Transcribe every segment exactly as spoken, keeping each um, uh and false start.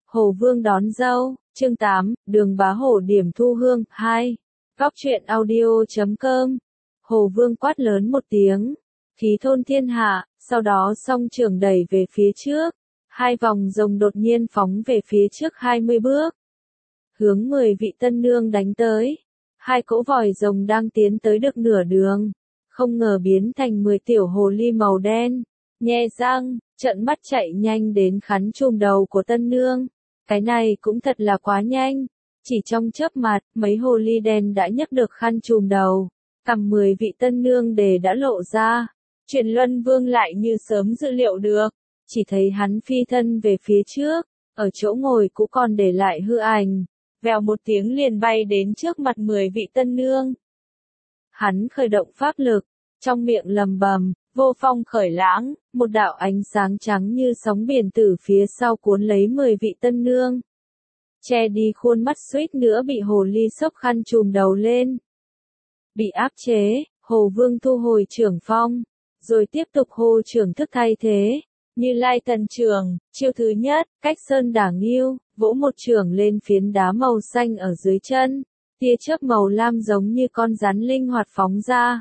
Hồ Vương đón dâu, chương tám, Đường Bá Hổ điểm thu hương, hai. Góc truyện audio chấm com. Hồ Vương quát lớn một tiếng, khí thôn thiên hạ, sau đó song trường đẩy về phía trước. Hai vòng rồng đột nhiên phóng về phía trước hai mươi bước. Hướng mười vị tân nương đánh tới. Hai cỗ vòi rồng đang tiến tới được nửa đường. Không ngờ biến thành mười tiểu hồ ly màu đen. Nhe răng, trợn mắt chạy nhanh đến khắn chùm đầu của tân nương. Cái này cũng thật là quá nhanh. Chỉ trong chớp mắt, mấy hồ ly đen đã nhấc được khăn chùm đầu. Cằm mười vị tân nương để đã lộ ra. Truyền Luân Vương lại như sớm dự liệu được. Chỉ thấy hắn phi thân về phía trước. Ở chỗ ngồi cũ còn để lại hư ảnh. Vèo một tiếng liền bay đến trước mặt mười vị tân nương. Hắn khởi động pháp lực. Trong miệng lầm bầm, vô phong khởi lãng, một đạo ánh sáng trắng như sóng biển từ phía sau cuốn lấy mười vị tân nương. Che đi khuôn mắt suýt nữa bị hồ ly xốc khăn chùm đầu lên. Bị áp chế, Hồ Vương thu hồi trưởng phong, rồi tiếp tục hô trưởng thức thay thế. Như Lai Thần Trưởng, chiêu thứ nhất, cách sơn đả nghiêu, vỗ một trưởng lên phiến đá màu xanh ở dưới chân. Tia chớp màu lam giống như con rắn linh hoạt phóng ra.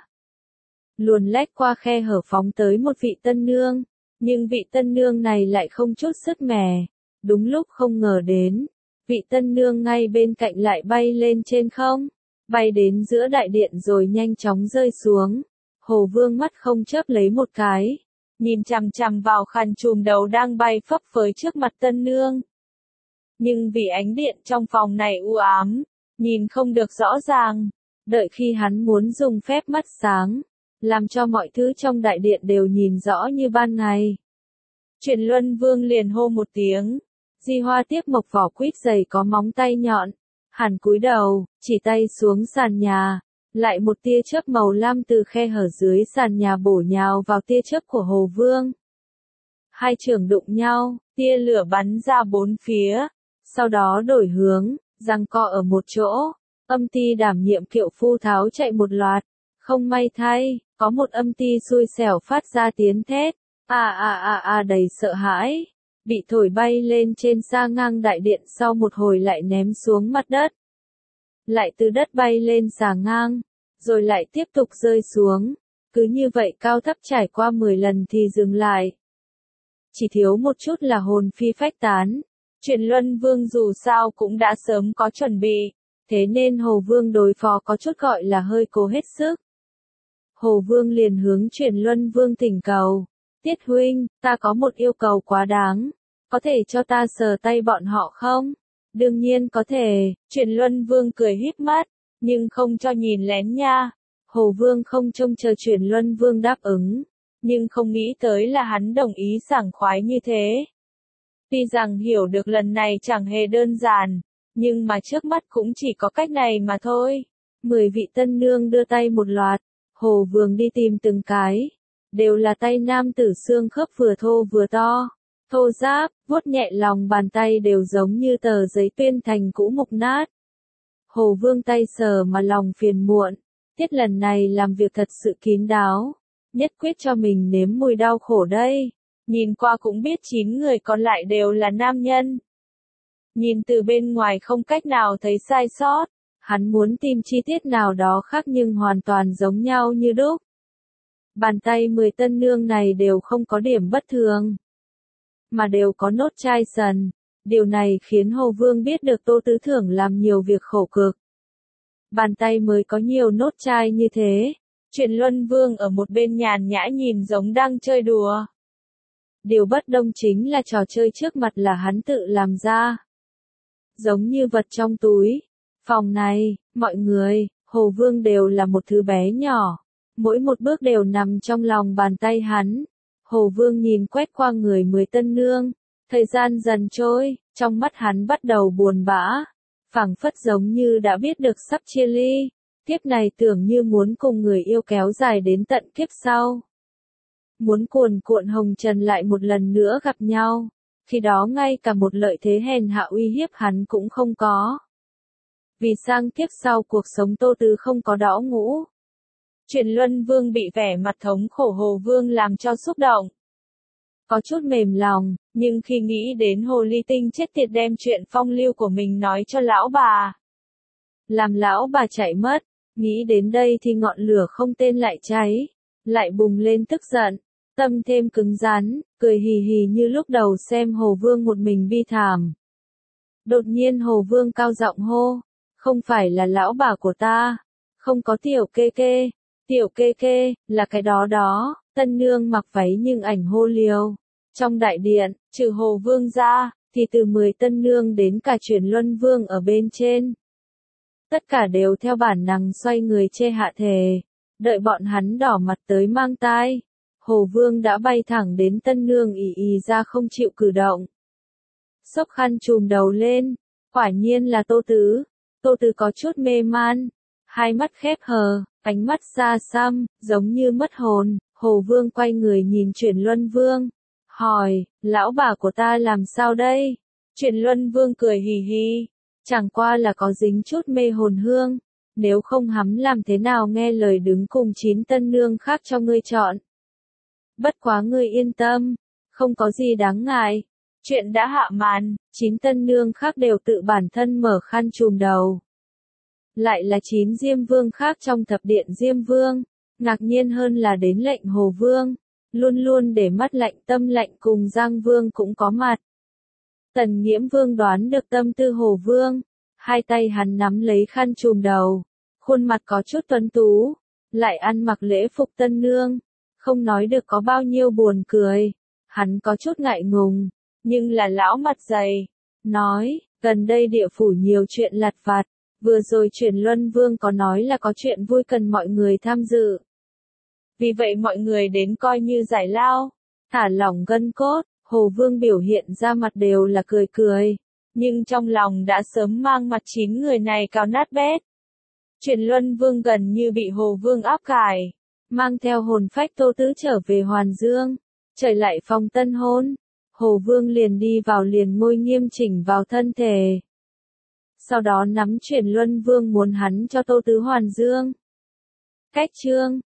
Luồn lách qua khe hở phóng tới một vị tân nương, nhưng vị tân nương này lại không chút sức mẻ. Đúng lúc không ngờ đến, vị tân nương ngay bên cạnh lại bay lên trên không, bay đến giữa đại điện rồi nhanh chóng rơi xuống. Hồ Vương mắt không chớp lấy một cái, nhìn chằm chằm vào khăn chùm đầu đang bay phấp phới trước mặt tân nương. Nhưng vì ánh điện trong phòng này u ám, nhìn không được rõ ràng, đợi khi hắn muốn dùng phép mắt sáng, làm cho mọi thứ trong đại điện đều nhìn rõ như ban ngày. Truyền Luân Vương liền hô một tiếng, Di Hoa Tiếp Mộc vỏ quýt dày có móng tay nhọn, hắn cúi đầu, chỉ tay xuống sàn nhà, lại một tia chớp màu lam từ khe hở dưới sàn nhà bổ nhào vào tia chớp của Hồ Vương. Hai trường đụng nhau, tia lửa bắn ra bốn phía, sau đó đổi hướng, giằng co ở một chỗ. Âm ty đảm nhiệm kiệu phu tháo chạy một loạt, không may thay, có một âm ty xui xẻo phát ra tiếng thét, a a a a đầy sợ hãi, bị thổi bay lên trên xa ngang đại điện, sau một hồi lại ném xuống mặt đất. Lại từ đất bay lên xà ngang, rồi lại tiếp tục rơi xuống, cứ như vậy cao thấp trải qua mười lần thì dừng lại. Chỉ thiếu một chút là hồn phi phách tán. Truyền Luân Vương dù sao cũng đã sớm có chuẩn bị, thế nên Hồ Vương đối phó có chút gọi là hơi cố hết sức. Hồ Vương liền hướng Truyền Luân Vương thỉnh cầu, Tiết huynh, ta có một yêu cầu quá đáng, có thể cho ta sờ tay bọn họ không? Đương nhiên có thể, Truyền Luân Vương cười híp mắt, nhưng không cho nhìn lén nha. Hồ Vương không trông chờ Truyền Luân Vương đáp ứng, nhưng không nghĩ tới là hắn đồng ý sảng khoái như thế. Tuy rằng hiểu được lần này chẳng hề đơn giản, nhưng mà trước mắt cũng chỉ có cách này mà thôi. Mười vị tân nương đưa tay một loạt, Hồ Vương đi tìm từng cái, đều là tay nam tử xương khớp vừa thô vừa to, thô ráp, vuốt nhẹ lòng bàn tay đều giống như tờ giấy tuyên thành cũ mục nát. Hồ Vương tay sờ mà lòng phiền muộn, Tiết lần này làm việc thật sự kín đáo, nhất quyết cho mình nếm mùi đau khổ đây. Nhìn qua cũng biết chín người còn lại đều là nam nhân. Nhìn từ bên ngoài không cách nào thấy sai sót, hắn muốn tìm chi tiết nào đó khác nhưng hoàn toàn giống nhau như đúc. Bàn tay mười tân nương này đều không có điểm bất thường, mà đều có nốt chai sần. Điều này khiến Hồ Vương biết được Tô Tứ Thưởng làm nhiều việc khổ cực. Bàn tay mới có nhiều nốt chai như thế. Truyền Luân Vương ở một bên nhàn nhã nhìn giống đang chơi đùa. Điều bất đồng chính là trò chơi trước mặt là hắn tự làm ra. Giống như vật trong túi. Phòng này, mọi người, Hồ Vương đều là một thứ bé nhỏ. Mỗi một bước đều nằm trong lòng bàn tay hắn. Hồ Vương nhìn quét qua người mười tân nương. Thời gian dần trôi, trong mắt hắn bắt đầu buồn bã. Phảng phất giống như đã biết được sắp chia ly. Kiếp này tưởng như muốn cùng người yêu kéo dài đến tận kiếp sau. Muốn cuồn cuộn hồng trần lại một lần nữa gặp nhau, khi đó ngay cả một lợi thế hèn hạ uy hiếp hắn cũng không có. Vì sang kiếp sau cuộc sống Tô Tứ không có đõ ngũ. Truyền Luân Vương bị vẻ mặt thống khổ Hồ Vương làm cho xúc động. có chút mềm lòng, nhưng khi nghĩ đến hồ ly tinh chết tiệt đem chuyện phong lưu của mình nói cho lão bà, làm lão bà chạy mất, nghĩ đến đây thì ngọn lửa không tên lại cháy, lại bùng lên tức giận, tâm thêm cứng rắn, cười hì hì như lúc đầu xem Hồ Vương một mình bi thảm. Đột nhiên Hồ Vương cao giọng hô, không phải là lão bà của ta, không có tiểu kê kê, tiểu kê kê, là cái đó đó, tân nương mặc váy nhưng ảnh hô liều. Trong đại điện, trừ Hồ Vương ra, thì từ mười tân nương đến cả Chuyển Luân Vương ở bên trên. Tất cả đều theo bản năng xoay người chê hạ thề, đợi bọn hắn đỏ mặt tới mang tai. Hồ Vương đã bay thẳng đến tân nương ì ì ra không chịu cử động. Xốc khăn trùm đầu lên, quả nhiên là Tô Tứ. Tô Tứ có chút mê man, hai mắt khép hờ, ánh mắt xa xăm, giống như mất hồn. Hồ Vương quay người nhìn Chuyển Luân Vương, hỏi, lão bà của ta làm sao đây? Chuyển Luân Vương cười hì hì, chẳng qua là có dính chút mê hồn hương, nếu không hắn làm thế nào nghe lời đứng cùng chín tân nương khác cho ngươi chọn. Bất quá ngươi yên tâm, không có gì đáng ngại. Chuyện đã hạ màn, chín tân nương khác đều tự bản thân mở khăn trùm đầu. Lại là chín Diêm Vương khác trong thập điện Diêm Vương, ngạc nhiên hơn là đến lệnh Hồ Vương, luôn luôn để mắt lạnh tâm lạnh cùng Giang Vương cũng có mặt. Tần Nghiễm Vương đoán được tâm tư Hồ Vương, hai tay hắn nắm lấy khăn trùm đầu, khuôn mặt có chút tuấn tú, lại ăn mặc lễ phục tân nương, không nói được có bao nhiêu buồn cười, hắn có chút ngại ngùng, nhưng là lão mặt dày, nói, gần đây địa phủ nhiều chuyện lặt vặt, vừa rồi Chuyển Luân Vương có nói là có chuyện vui cần mọi người tham dự. Vì vậy mọi người đến coi như giải lao, thả lỏng gân cốt. Hồ Vương biểu hiện ra mặt đều là cười cười, nhưng trong lòng đã sớm mang mặt chín người này cào nát bét. Chuyển Luân Vương gần như bị Hồ Vương áp cải, mang theo hồn phách Tô Tứ trở về Hoàn Dương, trời lại phong tân hôn. Hồ Vương liền đi vào liền ngồi nghiêm chỉnh vào thân thể. Sau đó nắm Chuyển Luân Vương muốn hắn cho Tô Tứ Hoàn Dương. Cách chương